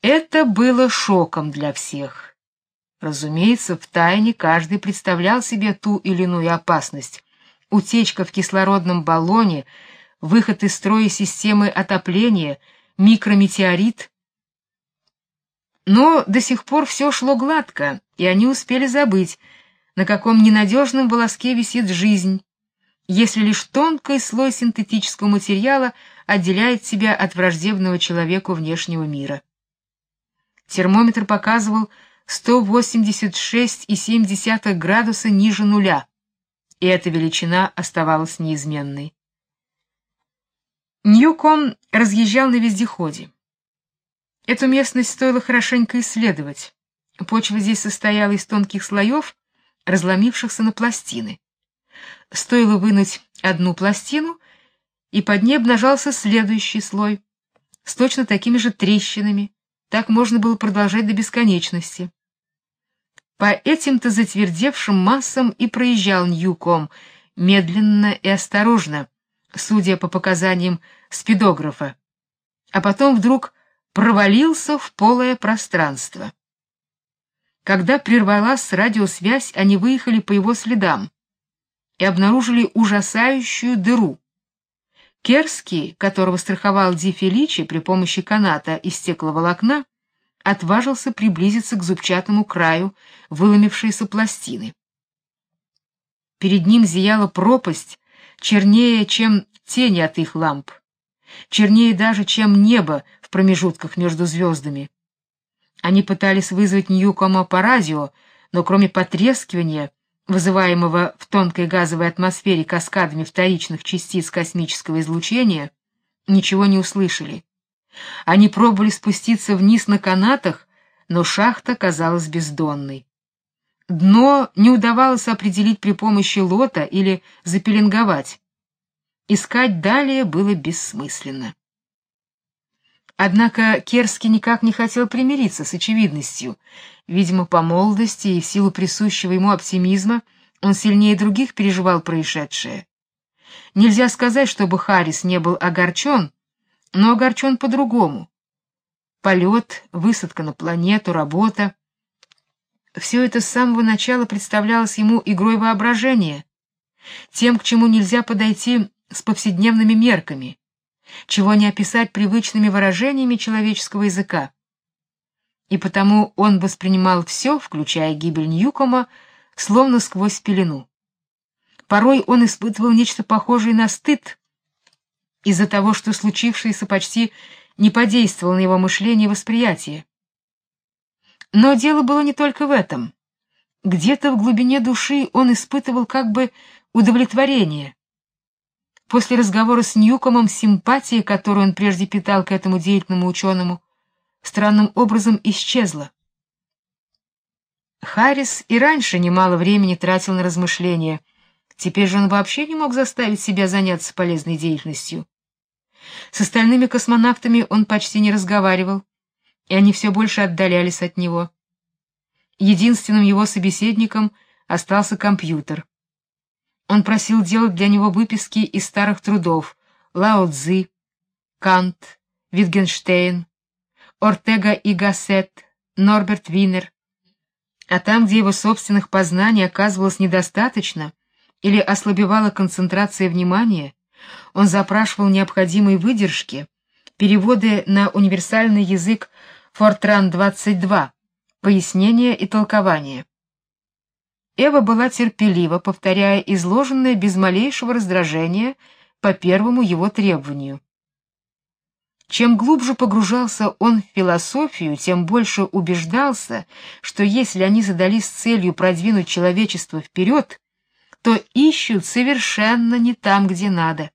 Это было шоком для всех. Разумеется, втайне каждый представлял себе ту или иную опасность: утечка в кислородном баллоне, выход из строя системы отопления, микрометеорит. Но до сих пор все шло гладко, и они успели забыть, на каком ненадежном волоске висит жизнь, если лишь тонкий слой синтетического материала отделяет себя от враждебного человеку внешнего мира. Термометр показывал 186,7 градуса ниже нуля, и эта величина оставалась неизменной. Ньюком разъезжал на вездеходе. Эту местность стоило хорошенько исследовать. Почва здесь состояла из тонких слоев, разломившихся на пластины. Стоило вынуть одну пластину, и под ней обнажался следующий слой с точно такими же трещинами. Так можно было продолжать до бесконечности. По этим-то затвердевшим массам и проезжал Ньюком, медленно и осторожно, судя по показаниям спидографа, а потом вдруг провалился в полое пространство. Когда прервалась радиосвязь, они выехали по его следам и обнаружили ужасающую дыру. Керский, которого страховал Ди Феличи при помощи каната из стекловолокна, отважился приблизиться к зубчатому краю выломившейся пластины. Перед ним зияла пропасть, чернее, чем тени от их ламп, чернее даже, чем небо в промежутках между звездами. Они пытались вызвать Ньюкома по радио, но кроме потрескивания, вызываемого в тонкой газовой атмосфере каскадами вторичных частиц космического излучения, ничего не услышали. Они пробовали спуститься вниз на канатах, но шахта казалась бездонной. Дно не удавалось определить при помощи лота или запеленговать. Искать далее было бессмысленно. Однако Керский никак не хотел примириться с очевидностью. Видимо, по молодости и в силу присущего ему оптимизма он сильнее других переживал происшедшее. Нельзя сказать, чтобы Харрис не был огорчен, но огорчен по-другому. Полет, высадка на планету, работа — все это с самого начала представлялось ему игрой воображения, тем, к чему нельзя подойти с повседневными мерками, чего не описать привычными выражениями человеческого языка. И потому он воспринимал все, включая гибель Ньюкома, словно сквозь пелену. Порой он испытывал нечто похожее на стыд из-за того, что случившееся почти не подействовало на его мышление и восприятие. Но дело было не только в этом. Где-то в глубине души он испытывал как бы удовлетворение. После разговора с Ньюкомом симпатия, которую он прежде питал к этому деятельному ученому, странным образом исчезла. Харрис и раньше немало времени тратил на размышления, теперь же он вообще не мог заставить себя заняться полезной деятельностью. С остальными космонавтами он почти не разговаривал, и они все больше отдалялись от него. Единственным его собеседником остался компьютер. Он просил делать для него выписки из старых трудов Лао Цзы, Кант, Витгенштейн, Ортега и Гассет, Норберт Винер. А там, где его собственных познаний оказывалось недостаточно или ослабевала концентрация внимания, он запрашивал необходимые выдержки, переводы на универсальный язык Фортран-22, пояснения и толкования. Эва была терпелива, повторяя изложенное без малейшего раздражения по первому его требованию. Чем глубже погружался он в философию, тем больше убеждался, что если они задались целью продвинуть человечество вперед, то ищут совершенно не там, где надо.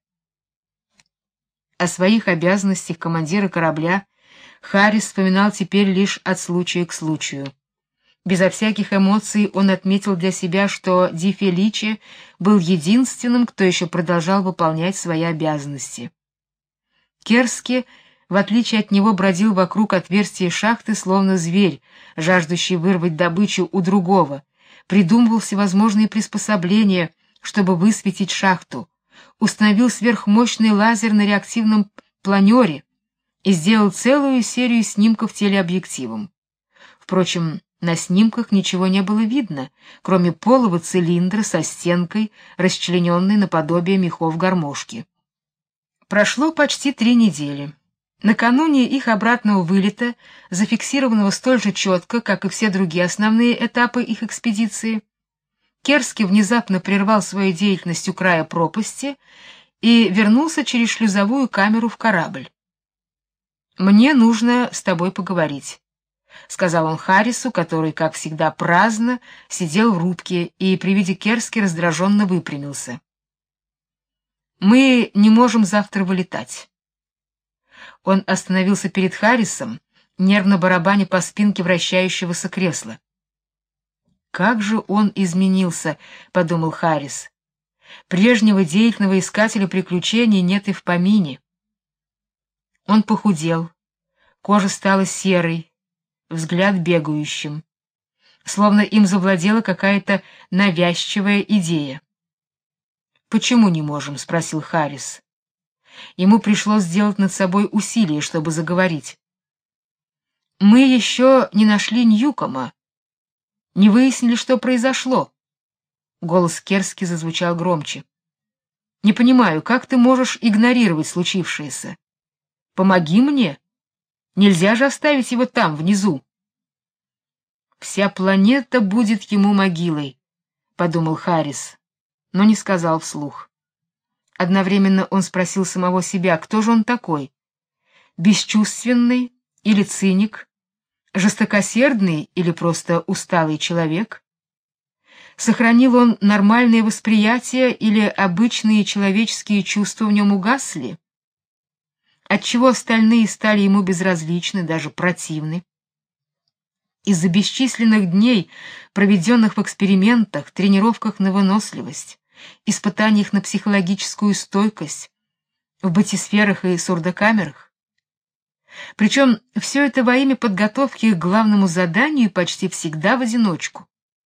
О своих обязанностях командира корабля Харрис вспоминал теперь лишь от случая к случаю. Безо всяких эмоций он отметил для себя, что Ди Феличи был единственным, кто еще продолжал выполнять свои обязанности. Керский, в отличие от него, бродил вокруг отверстия шахты, словно зверь, жаждущий вырвать добычу у другого, придумывал всевозможные приспособления, чтобы высветить шахту, установил сверхмощный лазер на реактивном планере, и сделал целую серию снимков телеобъективом. Впрочем, на снимках ничего не было видно, кроме полого цилиндра со стенкой, расчлененной наподобие мехов гармошки. Прошло почти 3 недели. Накануне их обратного вылета, зафиксированного столь же четко, как и все другие основные этапы их экспедиции, Керский внезапно прервал свою деятельность у края пропасти и вернулся через шлюзовую камеру в корабль. «Мне нужно с тобой поговорить», — сказал он Харрису, который, как всегда, праздно сидел в рубке и при виде Керски раздраженно выпрямился. «Мы не можем завтра вылетать». Он остановился перед Харрисом, нервно барабаня по спинке вращающегося кресла. «Как же он изменился», — подумал Харрис. «Прежнего деятельного искателя приключений нет и в помине». Он похудел, кожа стала серой, взгляд бегающим, словно им завладела какая-то навязчивая идея. «Почему не можем?» — спросил Харрис. Ему пришлось сделать над собой усилие, чтобы заговорить. «Мы еще не нашли Ньюкома, не выяснили, что произошло». Голос Керски зазвучал громче. «Не понимаю, как ты можешь игнорировать случившееся? Помоги мне. Нельзя же оставить его там, внизу». «Вся планета будет ему могилой», — подумал Харрис, но не сказал вслух. Одновременно он спросил самого себя, кто же он такой? Бесчувственный или циник? Жестокосердный или просто усталый человек? Сохранил он нормальное восприятие или обычные человеческие чувства в нем угасли? Отчего остальные стали ему безразличны, даже противны? Из-за бесчисленных дней, проведенных в экспериментах, тренировках на выносливость, испытаниях на психологическую стойкость, в батисферах и сурдокамерах. Причем все это во имя подготовки к главному заданию почти всегда в одиночку.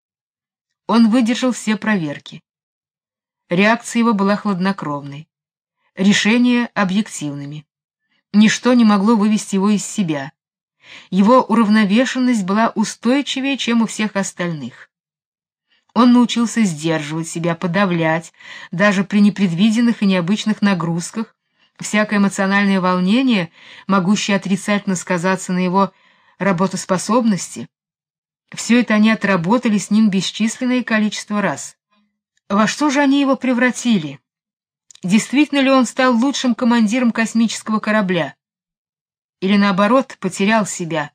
Он выдержал все проверки. Реакция его была хладнокровной, решения объективными. Ничто не могло вывести его из себя. Его уравновешенность была устойчивее, чем у всех остальных. Он научился сдерживать себя, подавлять, даже при непредвиденных и необычных нагрузках, всякое эмоциональное волнение, могущее отрицательно сказаться на его работоспособности. Все это они отработали с ним бесчисленное количество раз. Во что же они его превратили? Действительно ли он стал лучшим командиром космического корабля? Или, наоборот, потерял себя?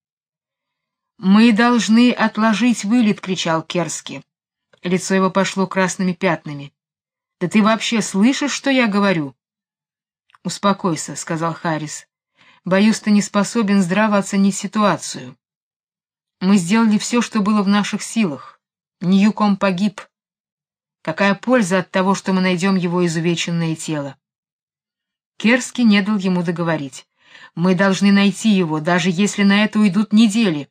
«Мы должны отложить вылет», — кричал Керски. Лицо его пошло красными пятнами. «Да ты вообще слышишь, что я говорю?» «Успокойся», — сказал Харрис. «Боюсь, ты не способен здраво оценить ситуацию. Мы сделали все, что было в наших силах. Ньюком погиб. Какая польза от того, что мы найдем его изувеченное тело?» Керски не дал ему договорить. «Мы должны найти его, даже если на это уйдут недели».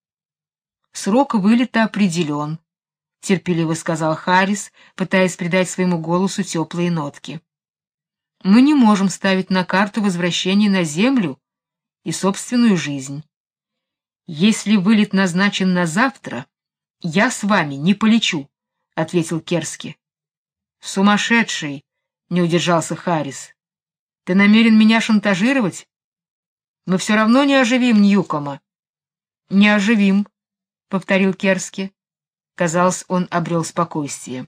«Срок вылета определен», — терпеливо сказал Харрис, пытаясь придать своему голосу теплые нотки. «Мы не можем ставить на карту возвращение на Землю и собственную жизнь. Если вылет назначен на завтра, я с вами не полечу», — ответил Керски. «Сумасшедший», — не удержался Харрис. «Ты намерен меня шантажировать? Мы все равно не оживим Ньюкома». «Не оживим», — повторил Керски. Казалось, он обрел спокойствие.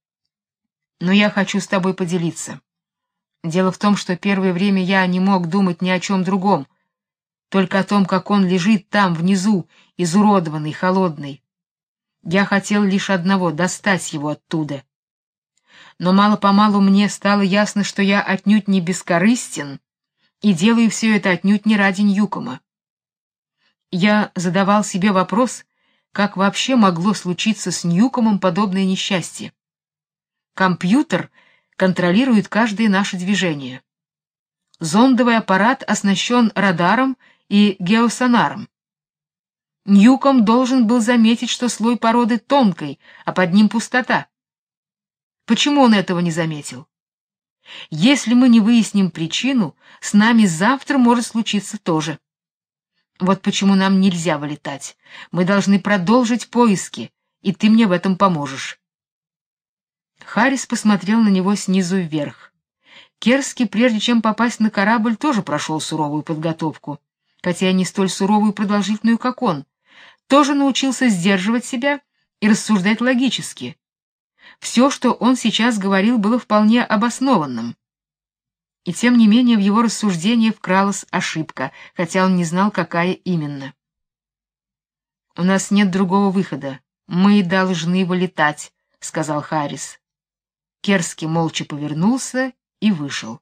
«Но я хочу с тобой поделиться. Дело в том, что первое время я не мог думать ни о чем другом, только о том, как он лежит там, внизу, изуродованный, холодный. Я хотел лишь одного — достать его оттуда. Но мало-помалу мне стало ясно, что я отнюдь не бескорыстен и делаю все это отнюдь не ради Ньюкома. Я задавал себе вопрос, как вообще могло случиться с Ньюкомом подобное несчастье. Компьютер контролирует каждое наше движение. Зондовый аппарат оснащен радаром и геосонаром. Ньюком должен был заметить, что слой породы тонкий, а под ним пустота. Почему он этого не заметил? Если мы не выясним причину, с нами завтра может случиться то же. Вот почему нам нельзя вылетать. Мы должны продолжить поиски, и ты мне в этом поможешь. Харрис посмотрел на него снизу вверх. Керски, прежде чем попасть на корабль, тоже прошел суровую подготовку, хотя и не столь суровую и продолжительную, как он. Тоже научился сдерживать себя и рассуждать логически. Все, что он сейчас говорил, было вполне обоснованным. И тем не менее в его рассуждение вкралась ошибка, хотя он не знал, какая именно. «У нас нет другого выхода. Мы должны вылетать», — сказал Харрис. Керски молча повернулся и вышел.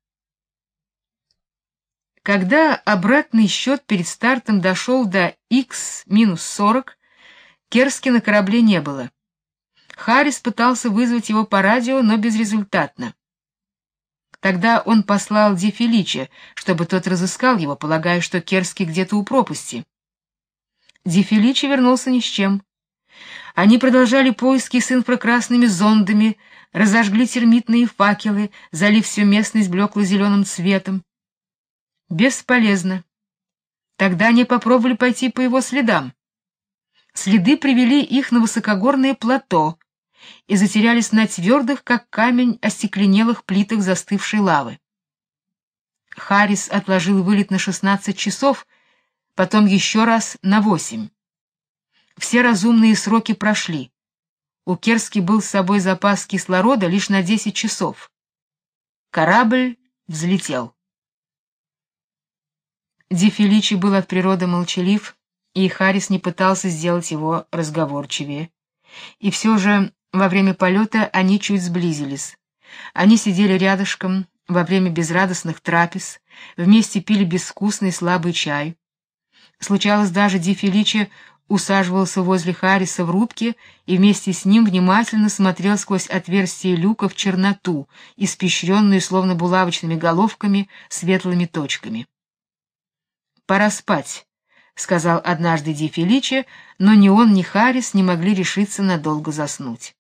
Когда обратный счет перед стартом дошел до X-40, Керски на корабле не было. Харрис пытался вызвать его по радио, но безрезультатно. Тогда он послал Ди Феличе, чтобы тот разыскал его, полагая, что Керски где-то у пропасти. Ди Феличе вернулся ни с чем. Они продолжали поиски с инфракрасными зондами, разожгли термитные факелы, залив всю местность блекло-зеленым цветом. Бесполезно. Тогда они попробовали пойти по его следам. Следы привели их на высокогорное плато и затерялись на твердых, как камень, остекленелых плитах застывшей лавы. Харрис отложил вылет на 16 часов, потом еще раз на 8. Все разумные сроки прошли. У Керски был с собой запас кислорода лишь на 10 часов. Корабль взлетел. Ди Феличи был от природы молчалив, и Харрис не пытался сделать его разговорчивее. И все же во время полета они чуть сблизились. Они сидели рядышком во время безрадостных трапез, вместе пили безвкусный слабый чай. Случалось, даже Ди Феличи усаживался возле Харриса в рубке и вместе с ним внимательно смотрел сквозь отверстие люка в черноту, испещренную словно булавочными головками светлыми точками. «Пора спать», — сказал однажды Ди Феличи, но ни он, ни Харрис не могли решиться надолго заснуть.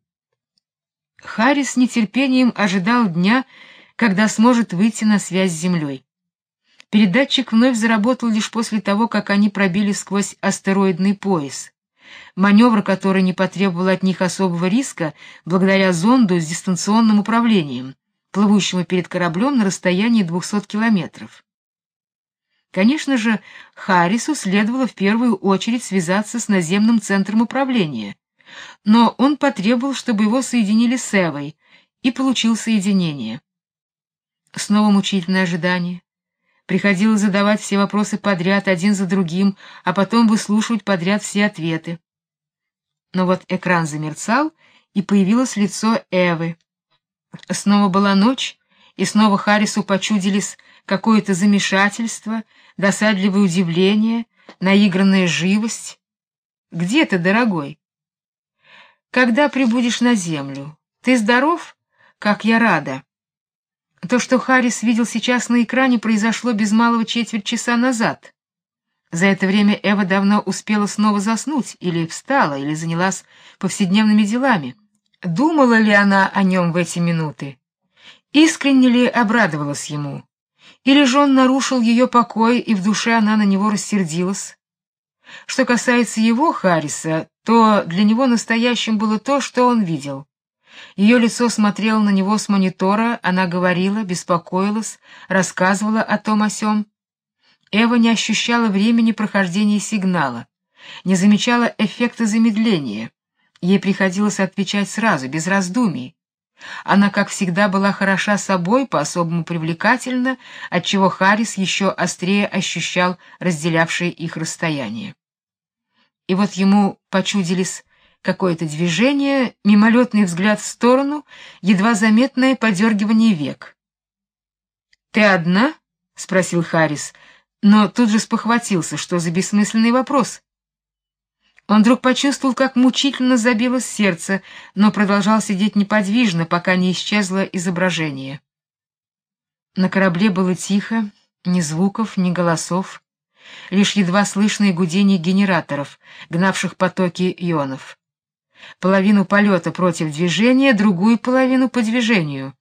Харрис с нетерпением ожидал дня, когда сможет выйти на связь с Землей. Передатчик вновь заработал лишь после того, как они пробили сквозь астероидный пояс. Маневр, который не потребовал от них особого риска, благодаря зонду с дистанционным управлением, плывущему перед кораблем на расстоянии 200 километров. Конечно же, Харрису следовало в первую очередь связаться с наземным центром управления, но он потребовал, чтобы его соединили с Эвой, и получил соединение. Снова мучительное ожидание. Приходилось задавать все вопросы подряд, один за другим, а потом выслушивать подряд все ответы. Но вот экран замерцал, и появилось лицо Эвы. Снова была ночь, и снова Харрису почудились какое-то замешательство, досадливое удивление, наигранная живость. «Где ты, дорогой? Когда прибудешь на землю? Ты здоров? Как я рада!» То, что Харрис видел сейчас на экране, произошло без малого четверть часа назад. За это время Эва давно успела снова заснуть, или встала, или занялась повседневными делами. Думала ли она о нем в эти минуты? Искренне ли обрадовалась ему? Или же он нарушил ее покой, и в душе она на него рассердилась? Что касается его, Харриса, то для него настоящим было то, что он видел. Ее лицо смотрело на него с монитора, она говорила, беспокоилась, рассказывала о том о сём. Эва не ощущала времени прохождения сигнала, не замечала эффекта замедления. Ей приходилось отвечать сразу, без раздумий. Она, как всегда, была хороша собой, по-особому привлекательна, отчего Харрис еще острее ощущал разделявшее их расстояние. И вот ему почудились какое-то движение, мимолетный взгляд в сторону, едва заметное подергивание век. «Ты одна?» — спросил Харрис, но тут же спохватился, что за бессмысленный вопрос. Он вдруг почувствовал, как мучительно забилось сердце, но продолжал сидеть неподвижно, пока не исчезло изображение. На корабле было тихо, ни звуков, ни голосов, лишь едва слышное гудение генераторов, гнавших потоки ионов. Половину полета против движения, другую половину по движению.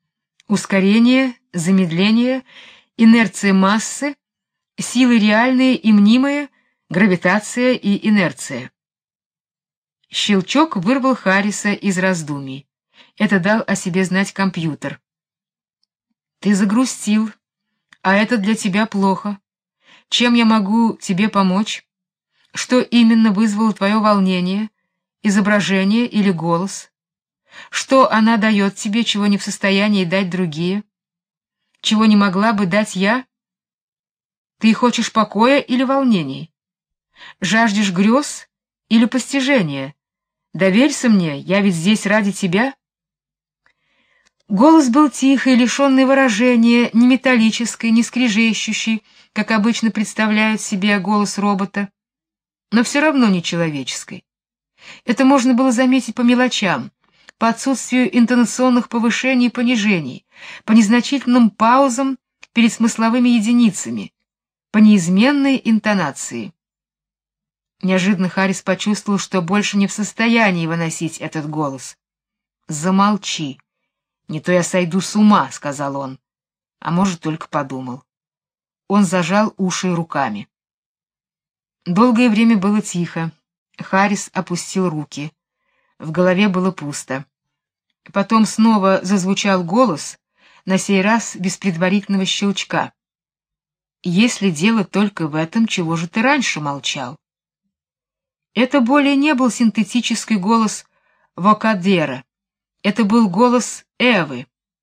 ускорение, замедление, инерция массы, силы реальные и мнимые, гравитация и инерция. Щелчок вырвал Харриса из раздумий. Это дал о себе знать компьютер. Ты загрустил, а это для тебя плохо. Чем я могу тебе помочь? Что именно вызвало твое волнение? Изображение или голос? Что она дает тебе, чего не в состоянии дать другие? Чего не могла бы дать я? Ты хочешь покоя или волнений? Жаждешь грез или постижения? Доверься мне, я ведь здесь ради тебя. Голос был тихий, лишенный выражения, не металлический, не скрежещущий, как обычно представляют себе голос робота, но все равно не человеческий. Это можно было заметить по мелочам, по отсутствию интонационных повышений и понижений, по незначительным паузам перед смысловыми единицами, по неизменной интонации. Неожиданно Харрис почувствовал, что больше не в состоянии выносить этот голос. «Замолчи, не то я сойду с ума», — сказал он, а может, только подумал. Он зажал уши руками. Долгое время было тихо. Харрис опустил руки. В голове было пусто. Потом снова зазвучал голос, на сей раз без предварительного щелчка. «Если дело только в этом, чего же ты раньше молчал?» Это более не был синтетический голос Вокадера. Это был голос Эвы.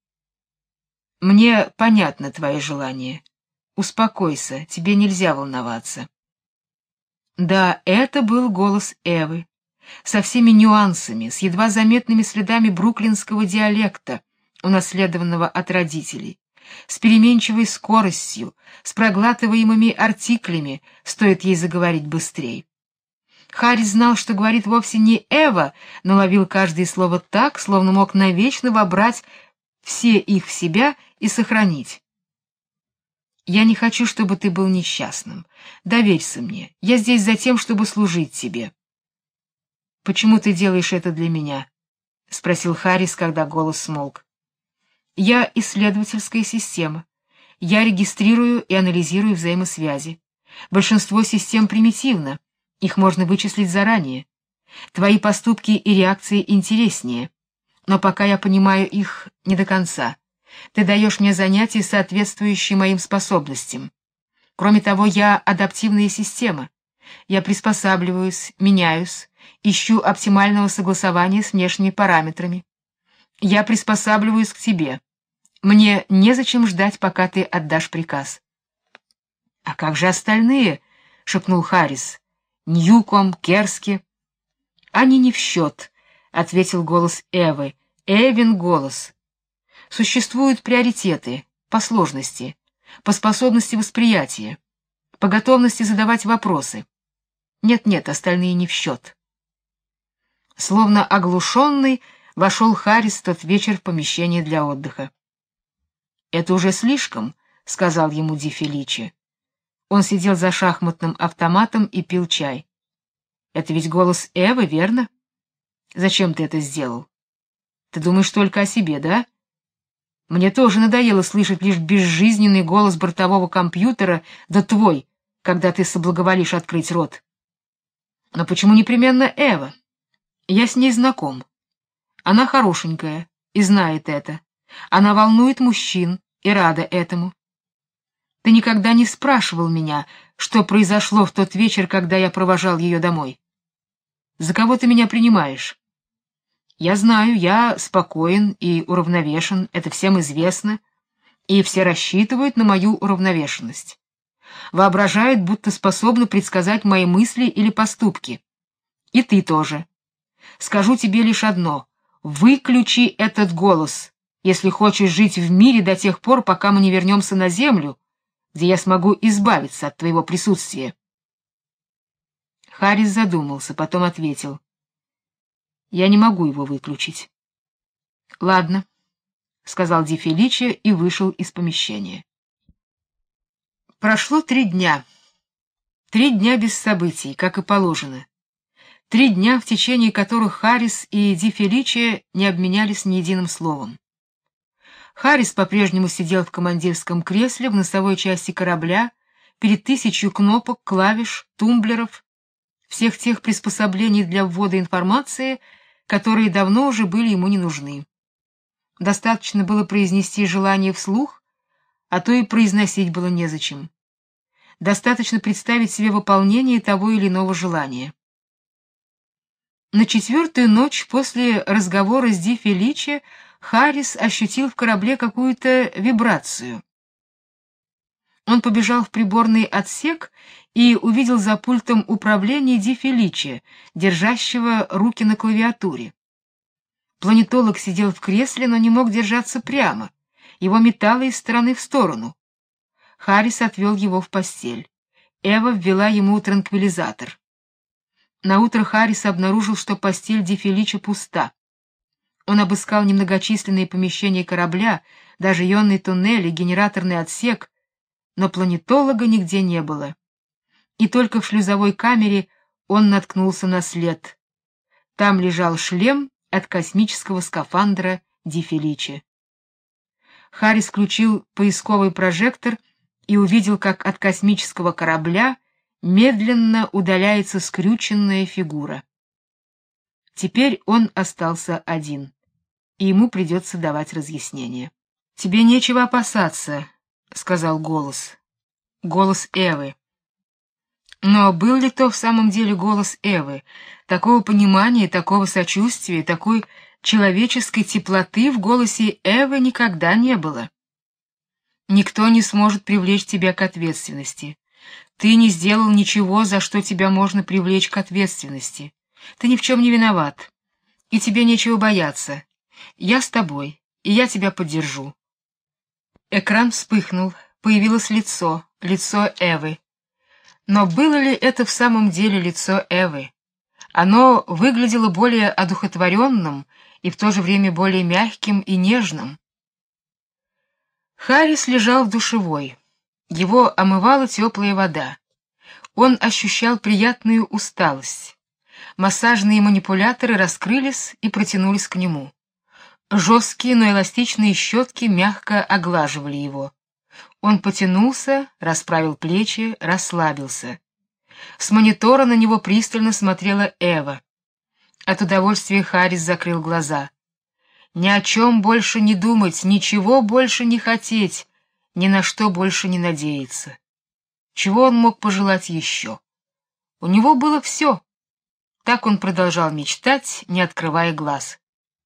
«Мне понятно твои желания. Успокойся, тебе нельзя волноваться». Да, это был голос Эвы, со всеми нюансами, с едва заметными следами бруклинского диалекта, унаследованного от родителей, с переменчивой скоростью, с проглатываемыми артиклями, стоит ей заговорить быстрее. Харрис знал, что говорит вовсе не Эва, но ловил каждое слово так, словно мог навечно вобрать все их в себя и сохранить. «Я не хочу, чтобы ты был несчастным. Доверься мне. Я здесь за тем, чтобы служить тебе». «Почему ты делаешь это для меня?» — спросил Харрис, когда голос смолк. «Я исследовательская система. Я регистрирую и анализирую взаимосвязи. Большинство систем примитивно. Их можно вычислить заранее. Твои поступки и реакции интереснее, но пока я понимаю их не до конца. Ты даешь мне занятия, соответствующие моим способностям. Кроме того, я адаптивная система. Я приспосабливаюсь, меняюсь, ищу оптимального согласования с внешними параметрами. Я приспосабливаюсь к тебе. Мне незачем ждать, пока ты отдашь приказ». «А как же остальные?» — шепнул Харрис. «Ньюком, Керски». «Они не в счет», — ответил голос Эвы. «Эвин голос». Существуют приоритеты по сложности, по способности восприятия, по готовности задавать вопросы. Нет-нет, остальные не в счет. Словно оглушенный, вошел Харрис в тот вечер в помещение для отдыха. «Это уже слишком», — сказал ему Ди Феличи. Он сидел за шахматным автоматом и пил чай. «Это ведь голос Эвы, верно? Зачем ты это сделал? Ты думаешь только о себе, да? Мне тоже надоело слышать лишь безжизненный голос бортового компьютера, да твой, когда ты соблаговолишь открыть рот. Но почему непременно Эва? Я с ней знаком. Она хорошенькая и знает это. Она волнует мужчин и рада этому. Ты никогда не спрашивал меня, что произошло в тот вечер, когда я провожал ее домой. За кого ты меня принимаешь? Я знаю, я спокоен и уравновешен, это всем известно, и все рассчитывают на мою уравновешенность. Воображают, будто способны предсказать мои мысли или поступки. И ты тоже. Скажу тебе лишь одно: выключи этот голос, если хочешь жить в мире до тех пор, пока мы не вернемся на землю, где я смогу избавиться от твоего присутствия. Харрис задумался, потом ответил: «Я не могу его выключить». «Ладно», — сказал Ди Феличи и вышел из помещения. Прошло 3 дня. 3 дня без событий, как и положено. 3 дня, в течение которых Харрис и Ди Феличи не обменялись ни единым словом. Харрис по-прежнему сидел в командирском кресле в носовой части корабля, перед 1000 кнопок, клавиш, тумблеров, всех тех приспособлений для ввода информации, которые давно уже были ему не нужны. Достаточно было произнести желание вслух, а то и произносить было незачем. Достаточно представить себе выполнение того или иного желания. На 4-ю ночь после разговора с Ди Феличе Харрис ощутил в корабле какую-то вибрацию. Он побежал в приборный отсек и увидел за пультом управления Ди Феличе, держащего руки на клавиатуре. Планетолог сидел в кресле, но не мог держаться прямо. Его метало из стороны в сторону. Харрис отвел его в постель. Эва ввела ему транквилизатор. Наутро Харрис обнаружил, что постель Ди Феличе пуста. Он обыскал немногочисленные помещения корабля, даже ионный туннель и генераторный отсек, но планетолога нигде не было. И только в шлюзовой камере он наткнулся на след. Там лежал шлем от космического скафандра Ди Феличе. Харрис включил поисковый прожектор и увидел, как от космического корабля медленно удаляется скрюченная фигура. Теперь он остался один, и ему придется давать разъяснение. «Тебе нечего опасаться», — сказал голос. Голос Эвы. Но был ли то в самом деле голос Эвы? Такого понимания, такого сочувствия, такой человеческой теплоты в голосе Эвы никогда не было. Никто не сможет привлечь тебя к ответственности. Ты не сделал ничего, за что тебя можно привлечь к ответственности. Ты ни в чем не виноват, и тебе нечего бояться. Я с тобой, и я тебя поддержу. Экран вспыхнул, появилось лицо Эвы. Но было ли это в самом деле лицо Эвы? Оно выглядело более одухотворенным и в то же время более мягким и нежным. Харрис лежал в душевой. Его омывала теплая вода. Он ощущал приятную усталость. Массажные манипуляторы раскрылись и протянулись к нему. Жесткие, но эластичные щетки мягко оглаживали его. Он потянулся, расправил плечи, расслабился. С монитора на него пристально смотрела Эва. От удовольствия Харрис закрыл глаза. Ни о чем больше не думать, ничего больше не хотеть, ни на что больше не надеяться. Чего он мог пожелать еще? У него было все. Так он продолжал мечтать, не открывая глаз.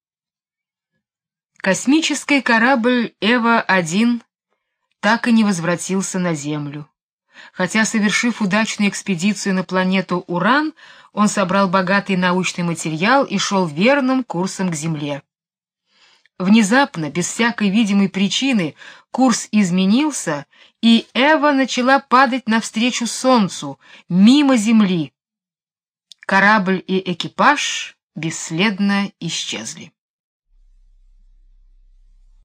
Космический корабль Эва-1 так и не возвратился на Землю. Хотя, совершив удачную экспедицию на планету Уран, он собрал богатый научный материал и шел верным курсом к Земле. Внезапно, без всякой видимой причины, курс изменился, и Эва начала падать навстречу Солнцу, мимо Земли. Корабль и экипаж бесследно исчезли.